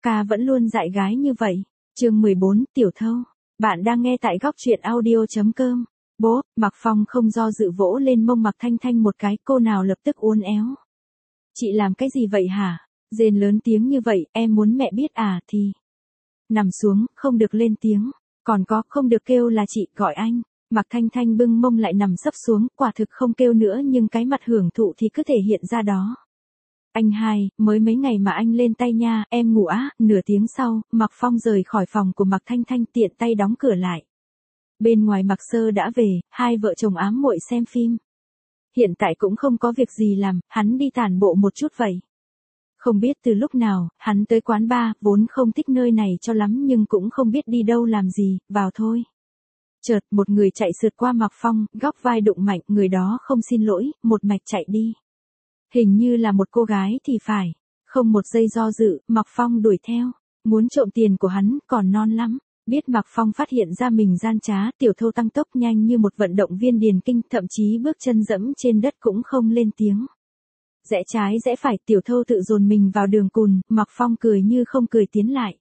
ca vẫn luôn dạy gái như vậy. Chương 14, Tiểu Thâu. Bạn đang nghe tại góc truyện audio.com. Bố, Mạc Phong không do dự vỗ lên mông Mạc Thanh Thanh một cái, cô nào lập tức uốn éo. Chị làm cái gì vậy hả? Rên lớn tiếng như vậy, em muốn mẹ biết à thì. Nằm xuống, không được lên tiếng. Còn có, không được kêu là chị, gọi anh. Mạc Thanh Thanh bưng mông lại nằm sấp xuống, quả thực không kêu nữa nhưng cái mặt hưởng thụ thì cứ thể hiện ra đó. Anh hai, mới mấy ngày mà anh lên tay nha, em ngủ á. Nửa tiếng sau, Mạc Phong rời khỏi phòng của Mạc Thanh Thanh, tiện tay đóng cửa lại. Bên ngoài Mạc Sơ đã về, hai vợ chồng ám muội xem phim. Hiện tại cũng không có việc gì làm, hắn đi tản bộ một chút vậy. Không biết từ lúc nào, hắn tới quán bar, vốn không thích nơi này cho lắm nhưng cũng không biết đi đâu làm gì, vào thôi. Chợt, một người chạy sượt qua Mạc Phong, góc vai đụng mạnh, người đó không xin lỗi, một mạch chạy đi. Hình như là một cô gái thì phải. Không một giây do dự, Mạc Phong đuổi theo. Muốn trộm tiền của hắn, còn non lắm. Biết Mạc Phong phát hiện ra mình gian trá, Tiểu Thâu tăng tốc nhanh như một vận động viên điền kinh, thậm chí bước chân dẫm trên đất cũng không lên tiếng. Rẽ trái rẽ phải, Tiểu Thâu tự dồn mình vào đường cùn, Mạc Phong cười như không cười tiến lại.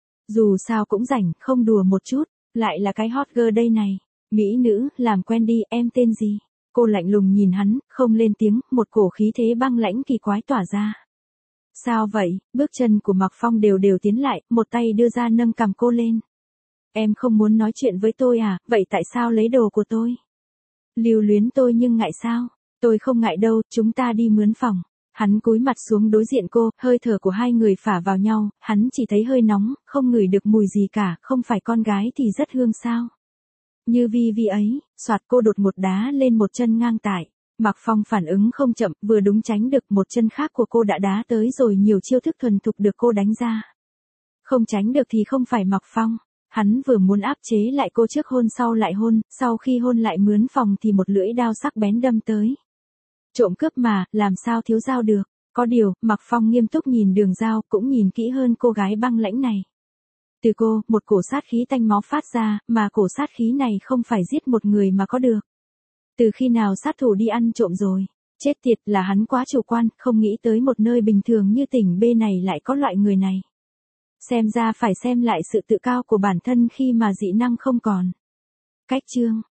Dù sao cũng rảnh, không đùa một chút, lại là cái hot girl đây này. Mỹ nữ, làm quen đi, em tên gì? Cô lạnh lùng nhìn hắn, không lên tiếng, một cổ khí thế băng lãnh kỳ quái tỏa ra. Sao vậy? Bước chân của Mạc Phong đều đều tiến lại, một tay đưa ra nâng cằm cô lên. Em không muốn nói chuyện với tôi à, vậy tại sao lấy đồ của tôi? Lưu luyến tôi nhưng ngại sao? Tôi không ngại đâu, chúng ta đi mướn phòng. Hắn cúi mặt xuống đối diện cô, hơi thở của hai người phả vào nhau, hắn chỉ thấy hơi nóng, không ngửi được mùi gì cả, không phải con gái thì rất hương sao? Như vi vi ấy, soạt cô đột một đá lên một chân ngang tại. Mạc Phong phản ứng không chậm, vừa đúng tránh được một chân khác của cô đã đá tới rồi, nhiều chiêu thức thuần thục được cô đánh ra. Không tránh được thì không phải Mạc Phong. Hắn vừa muốn áp chế lại cô trước hôn sau lại hôn, sau khi hôn lại mướn phòng thì một lưỡi đao sắc bén đâm tới. Trộm cướp mà, làm sao thiếu dao được. Có điều, Mạc Phong nghiêm túc nhìn đường dao, cũng nhìn kỹ hơn cô gái băng lãnh này. Từ cô, một cổ sát khí tanh máu phát ra, mà cổ sát khí này không phải giết một người mà có được. Từ khi nào sát thủ đi ăn trộm rồi? Chết tiệt, là hắn quá chủ quan, không nghĩ tới một nơi bình thường như tỉnh B này lại có loại người này. Xem ra phải xem lại sự tự cao của bản thân khi mà dị năng không còn. Cách chương